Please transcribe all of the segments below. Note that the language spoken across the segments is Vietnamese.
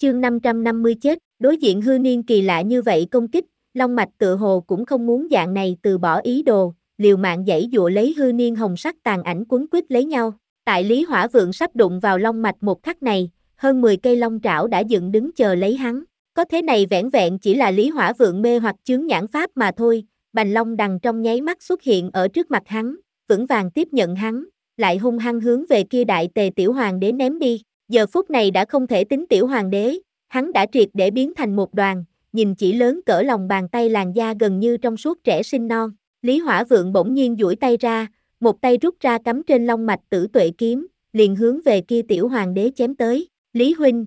Chương 550 chết, đối diện hư niên kỳ lạ như vậy công kích, Long Mạch tự hồ cũng không muốn dạng này từ bỏ ý đồ, liều mạng giãy giụa lấy hư niên hồng sắc tàn ảnh quấn quýt lấy nhau. Tại Lý Hỏa Vượng sắp đụng vào Long Mạch một khắc này, hơn 10 cây long trảo đã dựng đứng chờ lấy hắn. Có thế này vẻn vẹn chỉ là Lý Hỏa Vượng mê hoặc chướng nhãn pháp mà thôi, Bành Long Đằng trong nháy mắt xuất hiện ở trước mặt hắn, vững vàng tiếp nhận hắn, lại hung hăng hướng về kia đại tề tiểu hoàng đế ném đi. Giờ phút này đã không thể tính tiểu hoàng đế, hắn đã triệt để biến thành một đoàn, nhìn chỉ lớn cỡ lòng bàn tay, làn da gần như trong suốt trẻ sinh non. Lý Hỏa Vượng bỗng nhiên duỗi tay ra, một tay rút ra cắm trên long mạch tử tuệ kiếm, liền hướng về kia tiểu hoàng đế chém tới. Lý huynh,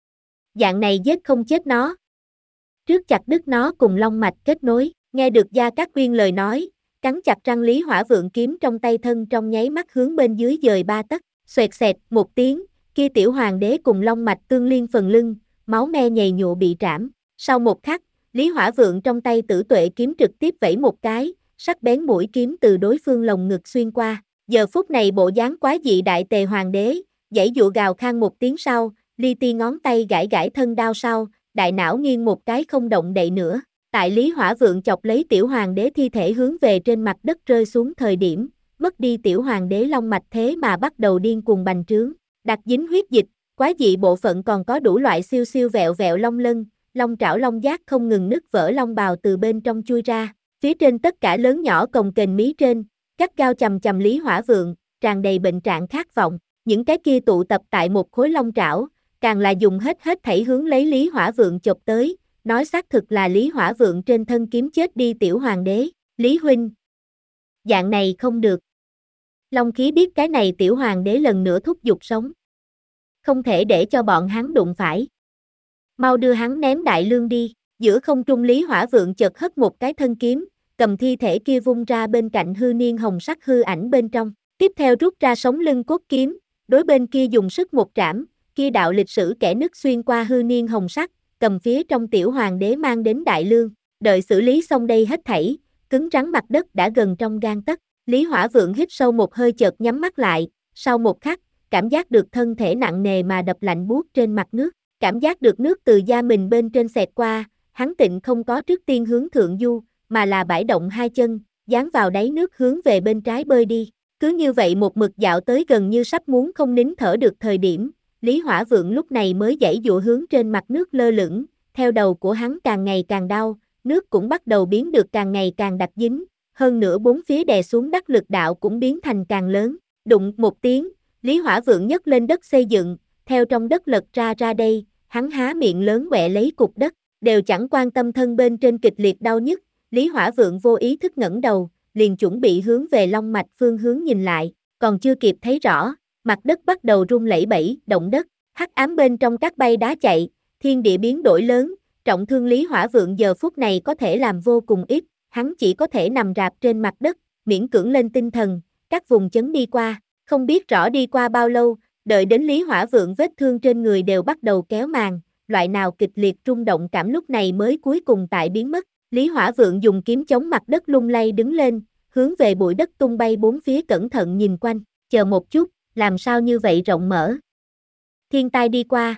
dạng này giết không chết nó. Trước chặt đứt nó cùng long mạch kết nối. Nghe được Gia Cát Uyên lời nói, cắn chặt răng, Lý Hỏa Vượng kiếm trong tay thân trong nháy mắt hướng bên dưới dời 3 tấc, xoẹt xẹt một tiếng, kia tiểu hoàng đế cùng long mạch tương liên phần lưng, máu me nhầy nhụa bị trảm. Sau một khắc, Lý Hỏa Vượng trong tay tử tuệ kiếm trực tiếp vẫy một cái, sắc bén mũi kiếm từ đối phương lồng ngực xuyên qua. Giờ phút này bộ dáng quái dị đại tề hoàng đế, giãy giụa gào khan một tiếng sau, li ti ngón tay gãi gãi thân đao sau, đại não nghiêng một cái không động đậy nữa. Tại Lý Hỏa Vượng chọc lấy tiểu hoàng đế thi thể hướng về trên mặt đất rơi xuống thời điểm, mất đi tiểu hoàng đế long mạch thế mà bắt đầu điên cuồng bành trướng, đặc dính huyết dịch, quái dị bộ phận còn có đủ loại siêu siêu vẹo vẹo long lân, long trảo long giác không ngừng nứt vỡ, long bào từ bên trong chui ra, phía trên tất cả lớn nhỏ cồng kềnh mí trên, gắt gao chầm chầm Lý Hỏa Vượng, tràn đầy bệnh trạng khát vọng, những cái kia tụ tập tại một khối long trảo, càng là dùng hết thảy hướng lấy Lý Hỏa Vượng chộp tới. Nói xác thực là Lý Hỏa Vượng trên thân kiếm chết đi tiểu hoàng đế. Lý huynh, dạng này không được. Long khí biết cái này tiểu hoàng đế lần nữa thúc giục sống. Không thể để cho bọn hắn đụng phải. Mau đưa hắn ném đại lương đi. Giữa không trung Lý Hỏa Vượng chợt hất một cái thân kiếm, cầm thi thể kia vung ra bên cạnh hư niên hồng sắc hư ảnh bên trong. Tiếp theo rút ra sống lưng cốt kiếm, đối bên kia dùng sức một trảm, kia đạo lịch sử kẻ nứt xuyên qua hư niên hồng sắc, cầm phía trong tiểu hoàng đế mang đến đại lương. Đợi xử lý xong đây hết thảy, cứng rắn mặt đất đã gần trong gang tấc. Lý Hỏa Vượng hít sâu một hơi chợt nhắm mắt lại, sau một khắc, cảm giác được thân thể nặng nề mà đập lạnh buốt trên mặt nước, cảm giác được nước từ da mình bên trên xẹt qua, hắn tịnh không có trước tiên hướng thượng du, mà là bãi động hai chân, dán vào đáy nước hướng về bên trái bơi đi. Cứ như vậy một mực dạo tới gần như sắp muốn không nín thở được thời điểm, Lý Hỏa Vượng lúc này mới giãy giụa hướng trên mặt nước lơ lửng, theo đầu của hắn càng ngày càng đau, nước cũng bắt đầu biến được càng ngày càng đặc dính, hơn nữa bốn phía đè xuống đắc lực đạo cũng biến thành càng lớn. Đụng một tiếng, Lý Hỏa Vượng nhấc lên đất xây dựng, theo trong đất lật ra đây, hắn há miệng lớn quẹ lấy cục đất, đều chẳng quan tâm thân bên trên kịch liệt đau nhức, Lý Hỏa Vượng vô ý thức ngẩng đầu, liền chuẩn bị hướng về long mạch phương hướng nhìn lại, còn chưa kịp thấy rõ, mặt đất bắt đầu rung lẩy bẩy, động đất, hắc ám bên trong các bay đá chạy, thiên địa biến đổi lớn, trọng thương Lý Hỏa Vượng giờ phút này có thể làm vô cùng ít, hắn chỉ có thể nằm rạp trên mặt đất, miễn cưỡng lên tinh thần, các vùng chấn đi qua, không biết rõ đi qua bao lâu, đợi đến Lý Hỏa Vượng vết thương trên người đều bắt đầu kéo màn, loại nào kịch liệt rung động cảm lúc này mới cuối cùng tại biến mất. Lý Hỏa Vượng dùng kiếm chống mặt đất lung lay đứng lên, hướng về bụi đất tung bay bốn phía cẩn thận nhìn quanh, chờ một chút, làm sao như vậy rộng mở. Thiên tai đi qua.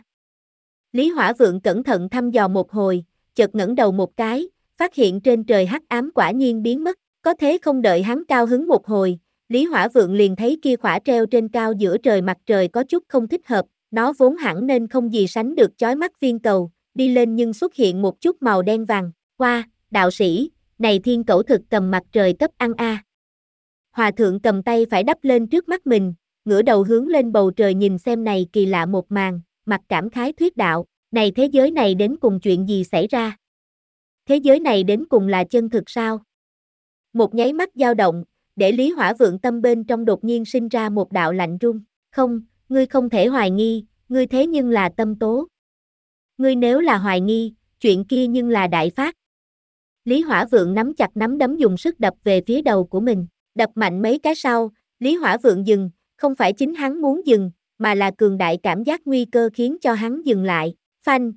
Lý Hỏa Vượng cẩn thận thăm dò một hồi, chợt ngẩng đầu một cái, phát hiện trên trời hắc ám quả nhiên biến mất, có thế không đợi hắn cao hứng một hồi, Lý Hỏa Vượng liền thấy kia khỏa treo trên cao giữa trời mặt trời có chút không thích hợp, nó vốn hẳn nên không gì sánh được chói mắt viên cầu, đi lên nhưng xuất hiện một chút màu đen vàng, qua, đạo sĩ, này thiên cẩu thực cầm mặt trời cấp ăn a. Hòa thượng cầm tay phải đắp lên trước mắt mình, ngửa đầu hướng lên bầu trời nhìn xem này kỳ lạ một màn, mặt cảm khái thuyết đạo, này thế giới này đến cùng chuyện gì xảy ra? Thế giới này đến cùng là chân thực sao? Một nháy mắt dao động, để Lý Hỏa Vượng tâm bên trong đột nhiên sinh ra một đạo lạnh run, không, ngươi không thể hoài nghi, ngươi thế nhưng là tâm tố. Ngươi nếu là hoài nghi, chuyện kia nhưng là đại phát. Lý Hỏa Vượng nắm chặt nắm đấm dùng sức đập về phía đầu của mình, đập mạnh mấy cái sau, Lý Hỏa Vượng dừng, không phải chính hắn muốn dừng, mà là cường đại cảm giác nguy cơ khiến cho hắn dừng lại, phanh.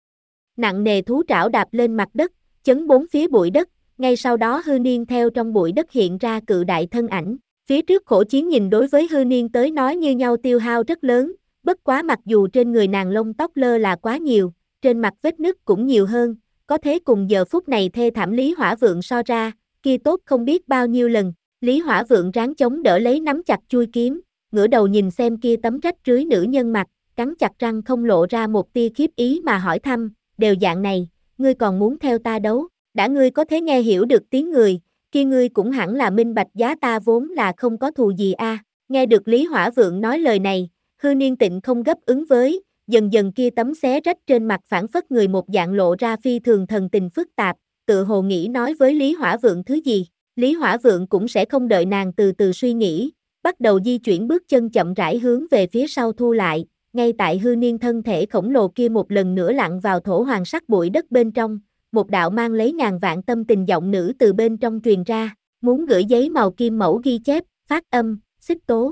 Nặng nề thú trảo đạp lên mặt đất, chấn bốn phía bụi đất, ngay sau đó hư niên theo trong bụi đất hiện ra cự đại thân ảnh, phía trước khổ chiến nhìn đối với hư niên tới nói như nhau tiêu hao rất lớn, Bất quá mặc dù trên người nàng lông tóc lơ là quá nhiều, trên mặt vết nứt cũng nhiều hơn, có thế cùng giờ phút này thê thảm Lý Hỏa Vượng so ra, kia tốt không biết bao nhiêu lần. Lý Hỏa Vượng ráng chống đỡ lấy nắm chặt chui kiếm, ngửa đầu nhìn xem kia tấm rách rưới nữ nhân mặt, cắn chặt răng không lộ ra một tia khiếp ý mà hỏi thăm, đều dạng này, ngươi còn muốn theo ta đấu, đã ngươi có thể nghe hiểu được tiếng người, kia ngươi cũng hẳn là minh bạch giá ta vốn là không có thù gì a. Nghe được Lý Hỏa Vượng nói lời này, Hư Niên Tịnh không gấp ứng với, dần dần kia tấm xé rách trên mặt phản phất người một dạng lộ ra phi thường thần tình phức tạp, tự hồ nghĩ nói với Lý Hỏa Vượng thứ gì. Lý Hỏa Vượng cũng sẽ không đợi nàng từ từ suy nghĩ, bắt đầu di chuyển bước chân chậm rãi hướng về phía sau thu lại, ngay tại Hư Niên thân thể khổng lồ kia một lần nữa lặn vào thổ hoàng sắc bụi đất bên trong, một đạo mang lấy ngàn vạn tâm tình giọng nữ từ bên trong truyền ra, muốn gửi giấy màu kim mẫu ghi chép, phát âm, xích tố.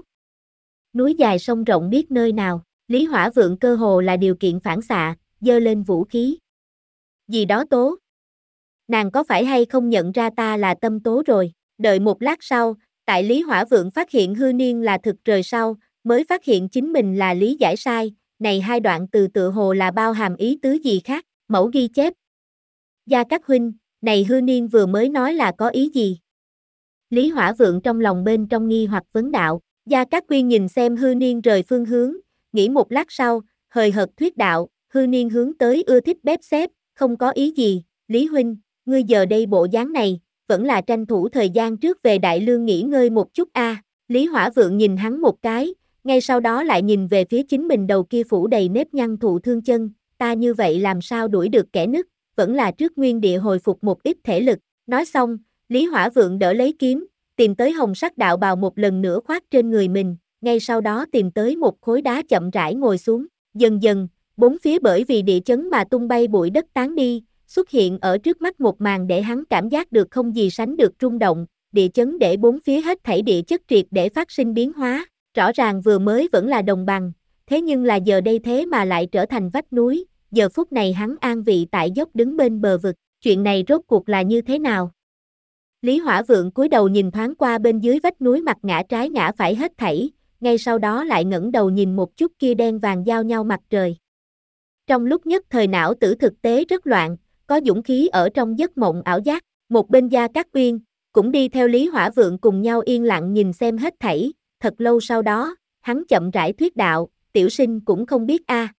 Núi dài sông rộng biết nơi nào, Lý Hỏa Vượng cơ hồ là điều kiện phản xạ, giơ lên vũ khí. Gì đó tố? Nàng có phải hay không nhận ra ta là tâm tố rồi? Đợi một lát sau, tại Lý Hỏa Vượng phát hiện Hư Niên là thực rời sau, mới phát hiện chính mình là lý giải sai, này hai đoạn từ tựa hồ là bao hàm ý tứ gì khác, mẫu ghi chép. Gia Cát huynh, này Hư Niên vừa mới nói là có ý gì? Lý Hỏa Vượng trong lòng bên trong nghi hoặc vấn đạo, Gia Cát Quyên nhìn xem Hư Niên rời phương hướng, nghĩ một lát sau, hời hợt thuyết đạo, Hư Niên hướng tới ưa thích bếp xếp, không có ý gì, Lý huynh, ngươi giờ đây bộ dáng này, vẫn là tranh thủ thời gian trước về Đại Lương nghỉ ngơi một chút a. Lý Hỏa Vượng nhìn hắn một cái, ngay sau đó lại nhìn về phía chính mình đầu kia phủ đầy nếp nhăn thụ thương chân, ta như vậy làm sao đuổi được kẻ nứt, vẫn là trước nguyên địa hồi phục một ít thể lực. Nói xong, Lý Hỏa Vượng đỡ lấy kiếm, tìm tới hồng sắc đạo bào một lần nữa khoác trên người mình, ngay sau đó tìm tới một khối đá chậm rãi ngồi xuống, dần dần, bốn phía bởi vì địa chấn mà tung bay bụi đất tán đi, xuất hiện ở trước mắt một màn để hắn cảm giác được không gì sánh được rung động, địa chấn để bốn phía hết thảy địa chất triệt để phát sinh biến hóa, rõ ràng vừa mới vẫn là đồng bằng, thế nhưng là giờ đây thế mà lại trở thành vách núi, giờ phút này hắn an vị tại dốc đứng bên bờ vực, chuyện này rốt cuộc là như thế nào? Lý Hỏa Vượng cúi đầu nhìn thoáng qua bên dưới vách núi mặt ngã trái ngã phải hết thảy, ngay sau đó lại ngẩng đầu nhìn một chút kia đen vàng giao nhau mặt trời. Trong lúc nhất thời não tử thực tế rất loạn, có dũng khí ở trong giấc mộng ảo giác, một bên Gia Cát Uyên, cũng đi theo Lý Hỏa Vượng cùng nhau yên lặng nhìn xem hết thảy, thật lâu sau đó, hắn chậm rãi thuyết đạo, tiểu sinh cũng không biết a.